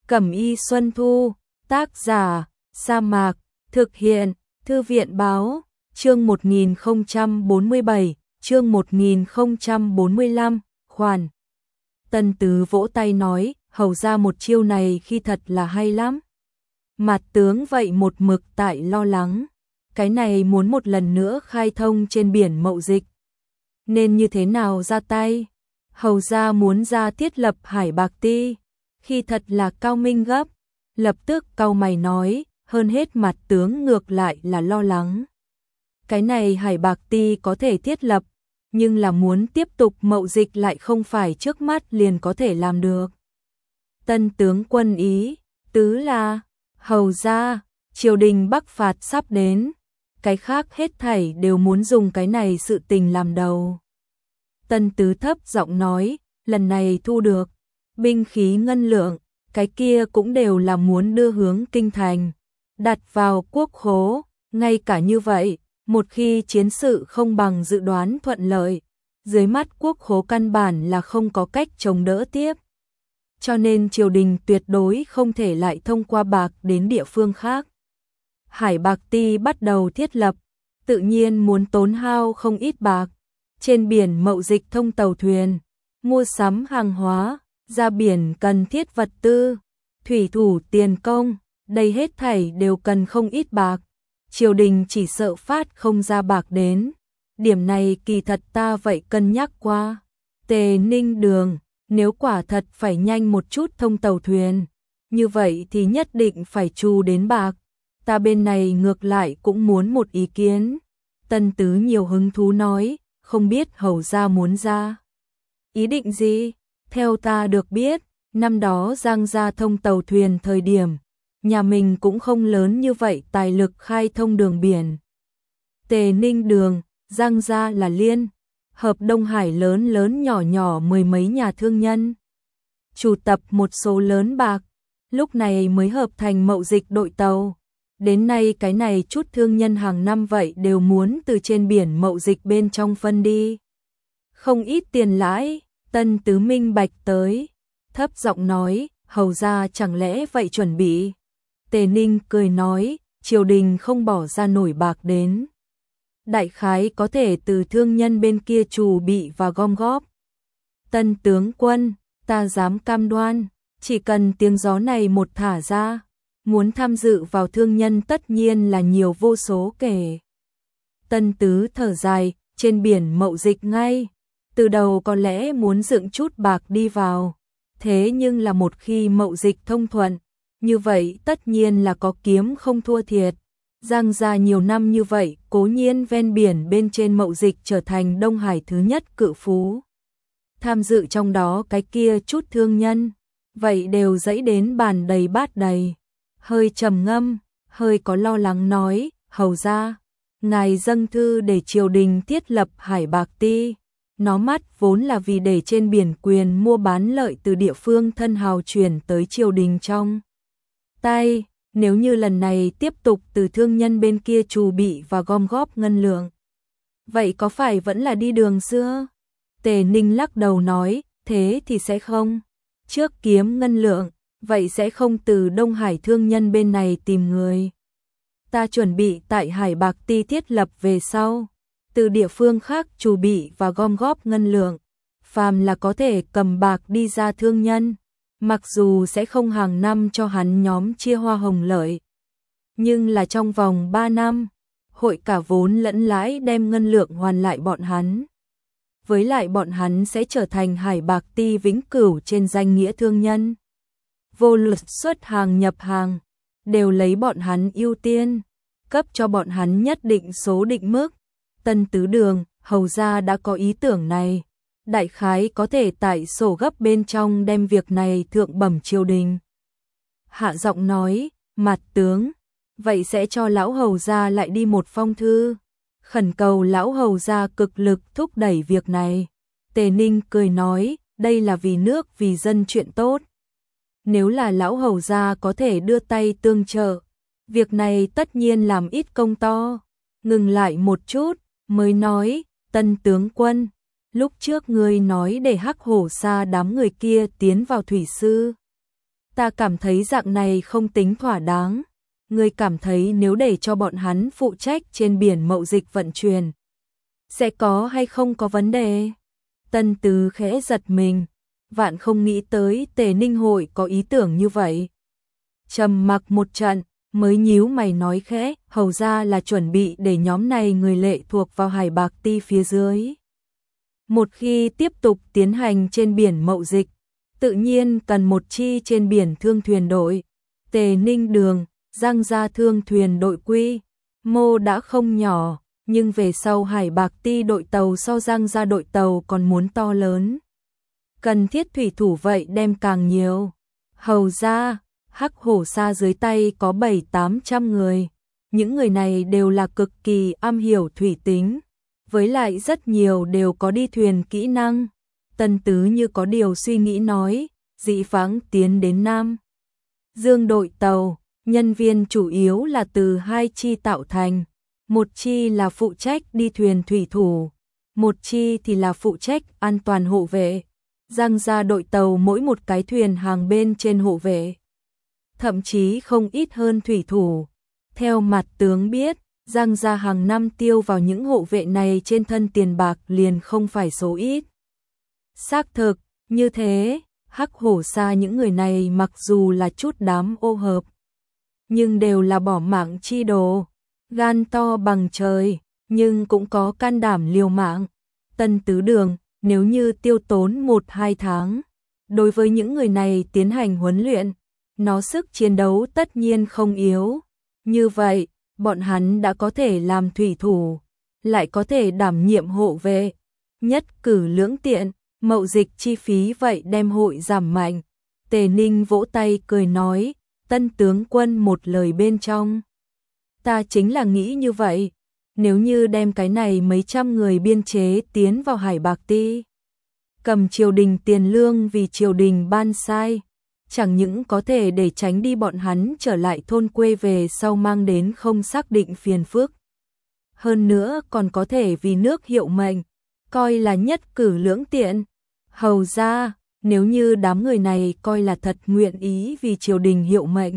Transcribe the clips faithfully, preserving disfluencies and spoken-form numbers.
Cẩm y Xuân Thu, tác giả, Sa Mạc, thực hiện, Thư viện báo, chương một nghìn không trăm bốn mươi bảy, chương một nghìn không trăm bốn mươi lăm, khoản. Tân Tứ vỗ tay nói, hầu ra một chiêu này khi thật là hay lắm. Mặt tướng vậy một mực tại lo lắng, cái này muốn một lần nữa khai thông trên biển mậu dịch. Nên như thế nào ra tay? Hầu ra muốn ra thiết lập Hải Bạc Ti, khi thật là cao minh gấp, lập tức cau mày nói, hơn hết mặt tướng ngược lại là lo lắng. Cái này Hải Bạc Ti có thể thiết lập, nhưng là muốn tiếp tục mậu dịch lại không phải trước mắt liền có thể làm được. Tân tướng quân ý, tứ là, hầu ra, triều đình Bắc phạt sắp đến, cái khác hết thảy đều muốn dùng cái này sự tình làm đầu. Tân tứ thấp giọng nói, lần này thu được binh khí ngân lượng, cái kia cũng đều là muốn đưa hướng kinh thành, đặt vào quốc khố, ngay cả như vậy, một khi chiến sự không bằng dự đoán thuận lợi, dưới mắt quốc khố căn bản là không có cách chống đỡ tiếp. Cho nên triều đình tuyệt đối không thể lại thông qua bạc đến địa phương khác. Hải Bạc Ti bắt đầu thiết lập, tự nhiên muốn tốn hao không ít bạc, trên biển mậu dịch thông tàu thuyền, mua sắm hàng hóa, ra biển cần thiết vật tư, thủy thủ tiền công, đây hết thảy đều cần không ít bạc. Triều đình chỉ sợ phát không ra bạc đến, điểm này kỳ thật ta vậy cân nhắc qua. Tề Ninh Đường, nếu quả thật phải nhanh một chút thông tàu thuyền, như vậy thì nhất định phải trù đến bạc. Ta bên này ngược lại cũng muốn một ý kiến. Tân Tứ nhiều hứng thú nói, không biết hầu ra muốn ra ý định gì? Theo ta được biết, năm đó Giang gia thông tàu thuyền thời điểm, nhà mình cũng không lớn như vậy tài lực khai thông đường biển. Tề Ninh Đường, Giang gia là liên hợp Đông Hải lớn lớn nhỏ nhỏ mười mấy nhà thương nhân, chủ tập một số lớn bạc, lúc này mới hợp thành mậu dịch đội tàu. Đến nay cái này chút thương nhân hàng năm vậy đều muốn từ trên biển mậu dịch bên trong phân đi. Không ít tiền lãi, Tân Tứ minh bạch tới, thấp giọng nói, hầu ra chẳng lẽ vậy chuẩn bị. Tề Ninh cười nói, triều đình không bỏ ra nổi bạc đến, đại khái có thể từ thương nhân bên kia chủ bị và gom góp. Tân tướng quân, ta dám cam đoan, chỉ cần tiếng gió này một thả ra, muốn tham dự vào thương nhân tất nhiên là nhiều vô số kể. Tân Tứ thở dài, trên biển mậu dịch ngay, từ đầu có lẽ muốn dựng chút bạc đi vào, thế nhưng là một khi mậu dịch thông thuận, như vậy tất nhiên là có kiếm không thua thiệt. Giang gia nhiều năm như vậy, cố nhiên ven biển bên trên mậu dịch trở thành Đông Hải thứ nhất cự phú. Tham dự trong đó cái kia chút thương nhân, vậy đều dẫy đến bàn đầy bát đầy. Hơi trầm ngâm, hơi có lo lắng nói, hầu ra, ngài dâng thư để triều đình thiết lập Hải Bạc Ti, nó mắt vốn là vì để trên biển quyền mua bán lợi từ địa phương thân hào chuyển tới triều đình trong tay. Nếu như lần này tiếp tục từ thương nhân bên kia trù bị và gom góp ngân lượng, vậy có phải vẫn là đi đường xưa? Tề Ninh lắc đầu nói, thế thì sẽ không. Trước kiếm ngân lượng, vậy sẽ không từ Đông Hải thương nhân bên này tìm người. Ta chuẩn bị tại Hải Bạc Ti thiết lập về sau, từ địa phương khác trù bị và gom góp ngân lượng, phàm là có thể cầm bạc đi ra thương nhân. Mặc dù sẽ không hàng năm cho hắn nhóm chia hoa hồng lợi, nhưng là trong vòng ba năm, hội cả vốn lẫn lãi đem ngân lượng hoàn lại bọn hắn. Với lại bọn hắn sẽ trở thành Hải Bạc Ti vĩnh cửu trên danh nghĩa thương nhân. Vô luật xuất hàng nhập hàng, đều lấy bọn hắn ưu tiên, cấp cho bọn hắn nhất định số định mức. Tân Tứ Đường, hầu ra đã có ý tưởng này. Đại khái có thể tại sổ gấp bên trong đem việc này thượng bẩm triều đình. Hạ giọng nói, mặt tướng, vậy sẽ cho lão hầu gia lại đi một phong thư, khẩn cầu lão hầu gia cực lực thúc đẩy việc này. Tề Ninh cười nói, đây là vì nước vì dân chuyện tốt. Nếu là lão hầu gia có thể đưa tay tương trợ, việc này tất nhiên làm ít công to. Ngừng lại một chút, mới nói, Tân tướng quân, lúc trước ngươi nói để Hắc Hổ Sa đám người kia tiến vào thủy sư Ta cảm thấy dạng này không tính thỏa đáng. Ngươi cảm thấy nếu để cho bọn hắn phụ trách trên biển mậu dịch vận chuyển, sẽ có hay không có vấn đề? Tân Tứ khẽ giật mình, vạn không nghĩ tới Tề Ninh hội có ý tưởng như vậy. Trầm mặc một trận, mới nhíu mày nói khẽ, hầu ra là chuẩn bị để nhóm này người lệ thuộc vào Hải Bạc Ti phía dưới. Một khi tiếp tục tiến hành trên biển mậu dịch, tự nhiên cần một chi trên biển thương thuyền đội. Tề Ninh Đường, Giang Gia thương thuyền đội quy mô đã không nhỏ, nhưng về sau Hải Bạc Ti đội tàu sau Giang Gia đội tàu còn muốn to lớn. Cần thiết thủy thủ vậy đem càng nhiều. Hầu ra, Hắc Hổ Sa dưới tay có bảy tám trăm người. Những người này đều là cực kỳ am hiểu thủy tính, với lại rất nhiều đều có đi thuyền kỹ năng. Tân Tứ như có điều suy nghĩ nói, dị phãng tiến đến Nam Dương đội tàu, nhân viên chủ yếu là từ hai chi tạo thành. Một chi là phụ trách đi thuyền thủy thủ, một chi thì là phụ trách an toàn hộ vệ. Giang Gia đội tàu mỗi một cái thuyền hàng bên trên hộ vệ, thậm chí không ít hơn thủy thủ. Theo mặt tướng biết, Giang Gia hàng năm tiêu vào những hộ vệ này trên thân tiền bạc liền không phải số ít. Xác thực, như thế, Hắc Hổ Sa những người này mặc dù là chút đám ô hợp, nhưng đều là bỏ mạng chi đồ, gan to bằng trời, nhưng cũng có can đảm liều mạng. Tân Tứ Đường, nếu như tiêu tốn một hai tháng, đối với những người này tiến hành huấn luyện, nó sức chiến đấu tất nhiên không yếu. Như vậy, bọn hắn đã có thể làm thủy thủ, lại có thể đảm nhiệm hộ vệ, nhất cử lưỡng tiện, mậu dịch chi phí vậy đem hội giảm mạnh. Tề Ninh vỗ tay cười nói, Tân tướng quân một lời bên trong. Ta chính là nghĩ như vậy, nếu như đem cái này mấy trăm người biên chế tiến vào Hải Bạc Ti, cầm triều đình tiền lương vì triều đình ban sai, chẳng những có thể để tránh đi bọn hắn trở lại thôn quê về sau mang đến không xác định phiền phức. Hơn nữa còn có thể vì nước hiệu mệnh, coi là nhất cử lưỡng tiện. Hầu ra, nếu như đám người này coi là thật nguyện ý vì triều đình hiệu mệnh,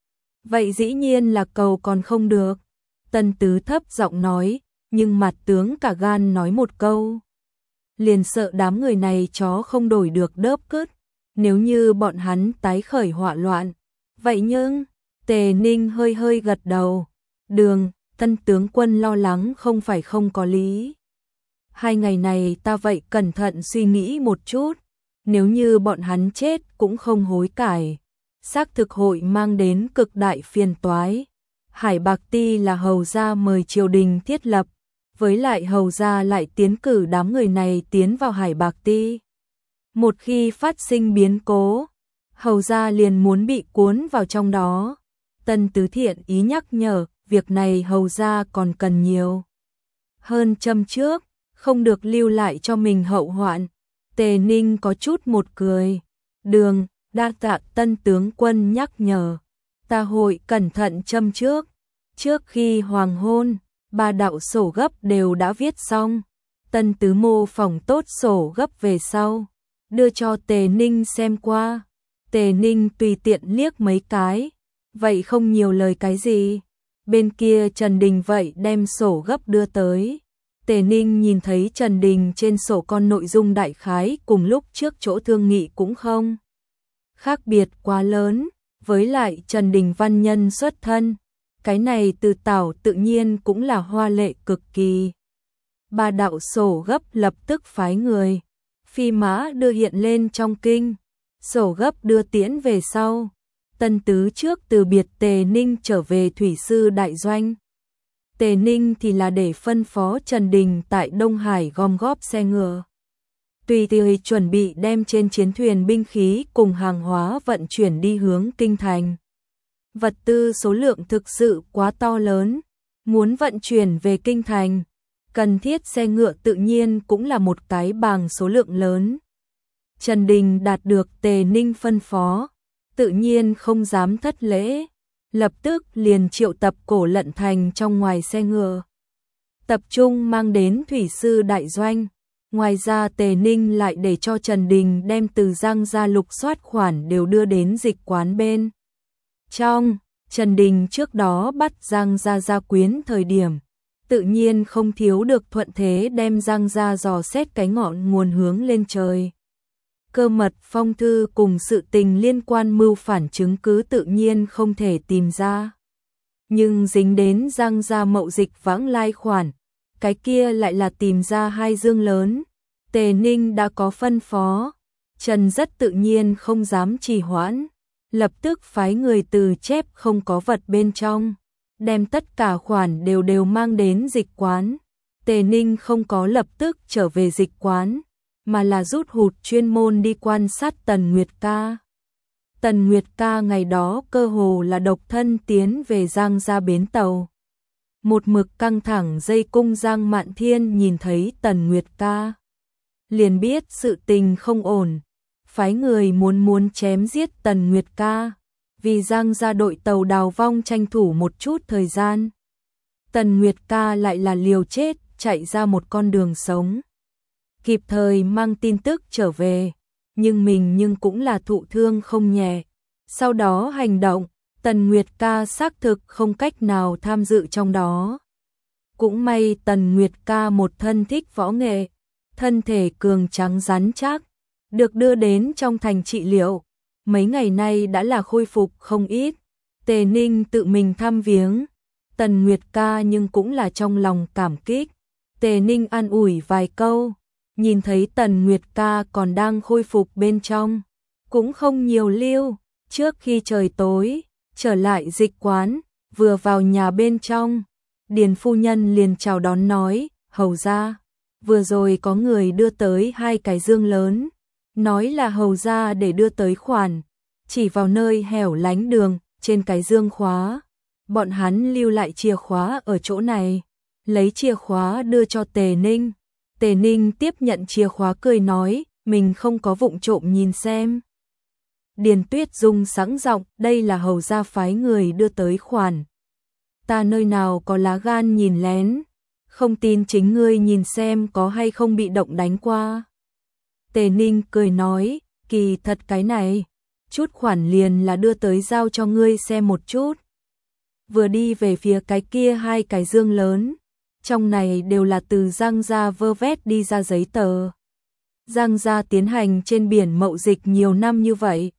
vậy dĩ nhiên là cầu còn không được. Tân Tứ thấp giọng nói, nhưng mặt tướng cả gan nói một câu, liền sợ đám người này chó không đổi được đớp cứt. Nếu như bọn hắn tái khởi họa loạn, vậy nhưng, Tề Ninh hơi hơi gật đầu. Đường, Tân tướng quân lo lắng không phải không có lý. Hai ngày này ta vậy cẩn thận suy nghĩ một chút, nếu như bọn hắn chết cũng không hối cải, xác thực hội mang đến cực đại phiền toái. Hải Bạc Ti là hầu gia mời triều đình thiết lập, với lại hầu gia lại tiến cử đám người này tiến vào Hải Bạc Ti. Một khi phát sinh biến cố, hầu gia liền muốn bị cuốn vào trong đó. Tân Tứ thiện ý nhắc nhở, việc này hầu gia còn cần nhiều hơn châm trước, không được lưu lại cho mình hậu hoạn. Tề Ninh có chút một cười, đường, đa tạ Tân tướng quân nhắc nhở, ta hội cẩn thận châm trước. Trước khi hoàng hôn, ba đạo sổ gấp đều đã viết xong. Tân Tứ mô phỏng tốt sổ gấp về sau, đưa cho Tề Ninh xem qua. Tề Ninh tùy tiện liếc mấy cái, vậy không nhiều lời cái gì. Bên kia Trần Đình vậy đem sổ gấp đưa tới. Tề Ninh nhìn thấy Trần Đình trên sổ con nội dung đại khái cùng lúc trước chỗ thương nghị cũng không khác biệt quá lớn, với lại Trần Đình văn nhân xuất thân, cái này từ tảo tự nhiên cũng là hoa lệ cực kỳ. Ba đạo sổ gấp lập tức phái người phi mã đưa hiện lên trong kinh, sổ gấp đưa tiễn về sau. Tân Tứ trước từ biệt Tề Ninh trở về thủy sư đại doanh. Tề Ninh thì là để phân phó Trần Đình tại Đông Hải gom góp xe ngựa, tùy thời chuẩn bị đem trên chiến thuyền binh khí cùng hàng hóa vận chuyển đi hướng kinh thành. Vật tư số lượng thực sự quá to lớn, muốn vận chuyển về kinh thành, cần thiết xe ngựa tự nhiên cũng là một cái bằng số lượng lớn. Trần Đình đạt được Tề Ninh phân phó, tự nhiên không dám thất lễ, lập tức liền triệu tập Cổ Lận Thành trong ngoài xe ngựa, tập trung mang đến thủy sư đại doanh. Ngoài ra Tề Ninh lại để cho Trần Đình đem từ Giang gia lục soát khoản đều đưa đến dịch quán bên trong. Trần Đình trước đó bắt Giang gia gia quyến thời điểm, tự nhiên không thiếu được thuận thế đem Giang gia dò xét cái ngọn nguồn hướng lên trời. Cơ mật phong thư cùng sự tình liên quan mưu phản chứng cứ tự nhiên không thể tìm ra. Nhưng dính đến Giang gia mậu dịch vãng lai khoản, cái kia lại là tìm ra hai dương lớn. Tề Ninh đã có phân phó, Trần rất tự nhiên không dám trì hoãn, lập tức phái người từ chép không có vật bên trong, đem tất cả khoản đều đều mang đến dịch quán. Tề Ninh không có lập tức trở về dịch quán, mà là rút hụt chuyên môn đi quan sát Tần Nguyệt Ca. Tần Nguyệt Ca ngày đó cơ hồ là độc thân tiến về Giang gia bến tàu. Một mực căng thẳng dây cung Giang Mạn Thiên nhìn thấy Tần Nguyệt Ca, liền biết sự tình không ổn, phái người muốn muốn chém giết Tần Nguyệt Ca, vì Giang gia đội tàu đào vong tranh thủ một chút thời gian. Tần Nguyệt Ca lại là liều chết chạy ra một con đường sống, kịp thời mang tin tức trở về, nhưng mình nhưng cũng là thụ thương không nhẹ. Sau đó hành động, Tần Nguyệt Ca xác thực không cách nào tham dự trong đó. Cũng may Tần Nguyệt Ca một thân thích võ nghệ, thân thể cường tráng rắn chắc, được đưa đến trong thành trị liệu, mấy ngày nay đã là khôi phục không ít. Tề Ninh tự mình thăm viếng Tần Nguyệt Ca nhưng cũng là trong lòng cảm kích. Tề Ninh an ủi vài câu, nhìn thấy Tần Nguyệt Ca còn đang khôi phục bên trong, cũng không nhiều lưu. Trước khi trời tối, trở lại dịch quán, vừa vào nhà bên trong, Điền phu nhân liền chào đón nói, hầu gia, vừa rồi có người đưa tới hai cái dương lớn, nói là hầu gia để đưa tới khoản, chỉ vào nơi hẻo lánh đường, trên cái dương khóa, bọn hắn lưu lại chìa khóa ở chỗ này, lấy chìa khóa đưa cho Tề Ninh. Tề Ninh tiếp nhận chìa khóa cười nói, mình không có vụng trộm nhìn xem. Điền Tuyết Dung sẵn giọng, đây là hầu gia phái người đưa tới khoản. Ta nơi nào có lá gan nhìn lén, không tin chính ngươi nhìn xem có hay không bị động đánh qua. Tề Ninh cười nói, kỳ thật cái này, chút khoản liền là đưa tới giao cho ngươi xem một chút. Vừa đi về phía cái kia hai cái dương lớn, trong này đều là từ Giang gia vơ vét đi ra giấy tờ. Giang gia tiến hành trên biển mậu dịch nhiều năm như vậy,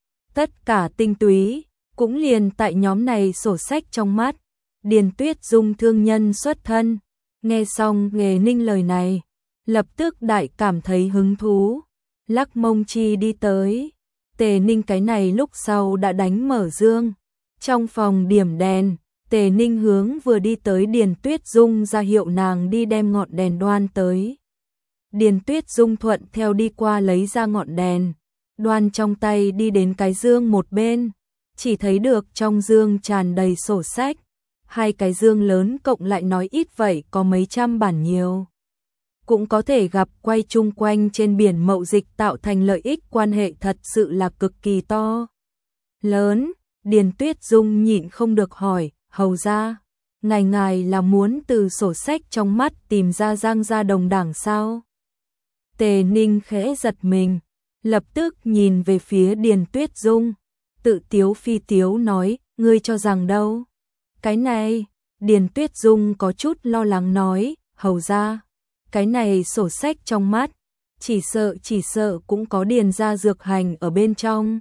tất cả tinh túy, cũng liền tại nhóm này sổ sách trong mắt. Điền Tuyết Dung thương nhân xuất thân, nghe xong Nghề Ninh lời này, lập tức đại cảm thấy hứng thú, lắc mông chi đi tới. Tề Ninh cái này lúc sau đã đánh mở dương, trong phòng điểm đèn, Tề Ninh hướng vừa đi tới Điền Tuyết Dung ra hiệu nàng đi đem ngọn đèn đoan tới. Điền Tuyết Dung thuận theo đi qua lấy ra ngọn đèn, đoan trong tay đi đến cái dương một bên, chỉ thấy được trong dương tràn đầy sổ sách, hai cái dương lớn cộng lại nói ít vậy có mấy trăm bản nhiều. Cũng có thể gặp quay chung quanh trên biển mậu dịch tạo thành lợi ích quan hệ thật sự là cực kỳ to lớn. Điền Tuyết Dung nhịn không được hỏi, hầu gia, ngài ngài là muốn từ sổ sách trong mắt tìm ra Giang gia đồng đảng sao? Tề Ninh khẽ giật mình, lập tức nhìn về phía Điền Tuyết Dung, tự tiếu phi tiếu nói, ngươi cho rằng đâu? Cái này, Điền Tuyết Dung có chút lo lắng nói, hầu gia, cái này sổ sách trong mắt, chỉ sợ chỉ sợ cũng có điền gia dược hành ở bên trong.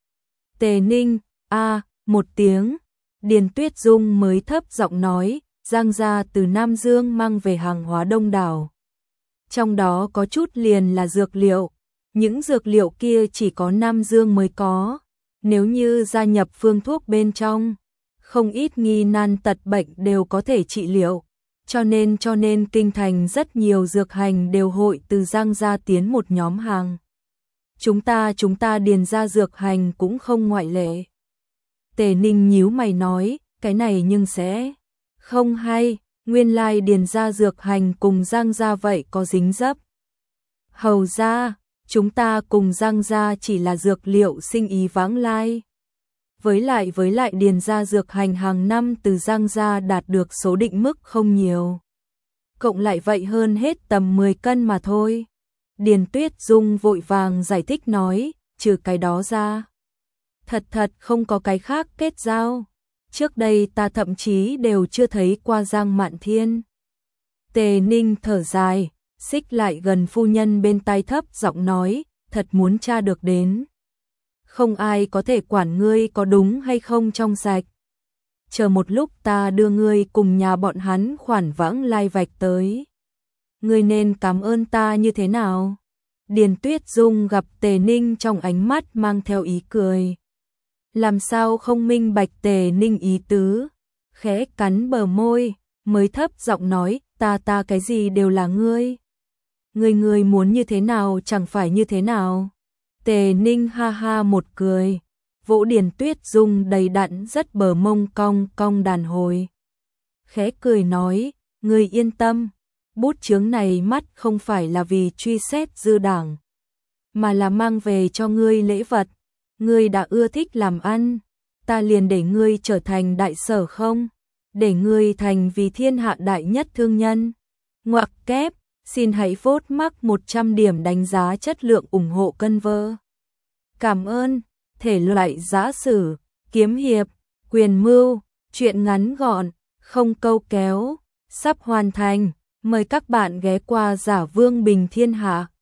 Tề Ninh, a một tiếng, Điền Tuyết Dung mới thấp giọng nói, Giang gia từ Nam Dương mang về hàng hóa đông đảo. Trong đó có chút liền là dược liệu, những dược liệu kia chỉ có Nam Dương mới có, nếu như gia nhập phương thuốc bên trong, không ít nghi nan tật bệnh đều có thể trị liệu, cho nên cho nên kinh thành rất nhiều dược hành đều hội từ Giang gia tiến một nhóm hàng. Chúng ta chúng ta điền gia dược hành cũng không ngoại lệ. Tề Ninh nhíu mày nói, cái này nhưng sẽ không hay, nguyên lai điền gia dược hành cùng Giang gia vậy có dính dấp. Hầu gia, chúng ta cùng Giang gia chỉ là dược liệu sinh ý vãng lai. Với lại với lại điền gia dược hành hàng năm từ Giang gia đạt được số định mức không nhiều. cộng lại vậy hơn hết tầm mười cân mà thôi. Điền Tuyết Dung vội vàng giải thích nói, trừ cái đó ra. Thật thật không có cái khác kết giao. Trước đây ta thậm chí đều chưa thấy qua Giang Mạn Thiên. Tề Ninh thở dài, xích lại gần phu nhân bên tai thấp giọng nói, thật muốn tra được đến. Không ai có thể quản ngươi có đúng hay không trong sạch. Chờ một lúc ta đưa ngươi cùng nhà bọn hắn khoản vãng lai vạch tới. Ngươi nên cảm ơn ta như thế nào? Điền Tuyết Dung gặp Tề Ninh trong ánh mắt mang theo ý cười. Làm sao không minh bạch Tề Ninh ý tứ? Khẽ cắn bờ môi, mới thấp giọng nói, ta ta cái gì đều là ngươi. Ngươi ngươi muốn như thế nào chẳng phải như thế nào. Tề Ninh ha ha một cười, vỗ Điền Tuyết Dung đầy đặn rất bờ mông cong cong đàn hồi. Khẽ cười nói, ngươi yên tâm, bút chướng này mắt không phải là vì truy xét dư đảng, mà là mang về cho ngươi lễ vật. Ngươi đã ưa thích làm ăn, ta liền để ngươi trở thành đại sở không? Để ngươi thành vì thiên hạ đại nhất thương nhân. Ngoặc kép, xin hãy vote mắc một trăm điểm đánh giá chất lượng ủng hộ cân vơ. Cảm ơn, thể loại giã sử, kiếm hiệp, quyền mưu, truyện ngắn gọn, không câu kéo, sắp hoàn thành. Mời các bạn ghé qua Giả Vương Bình Thiên Hạ.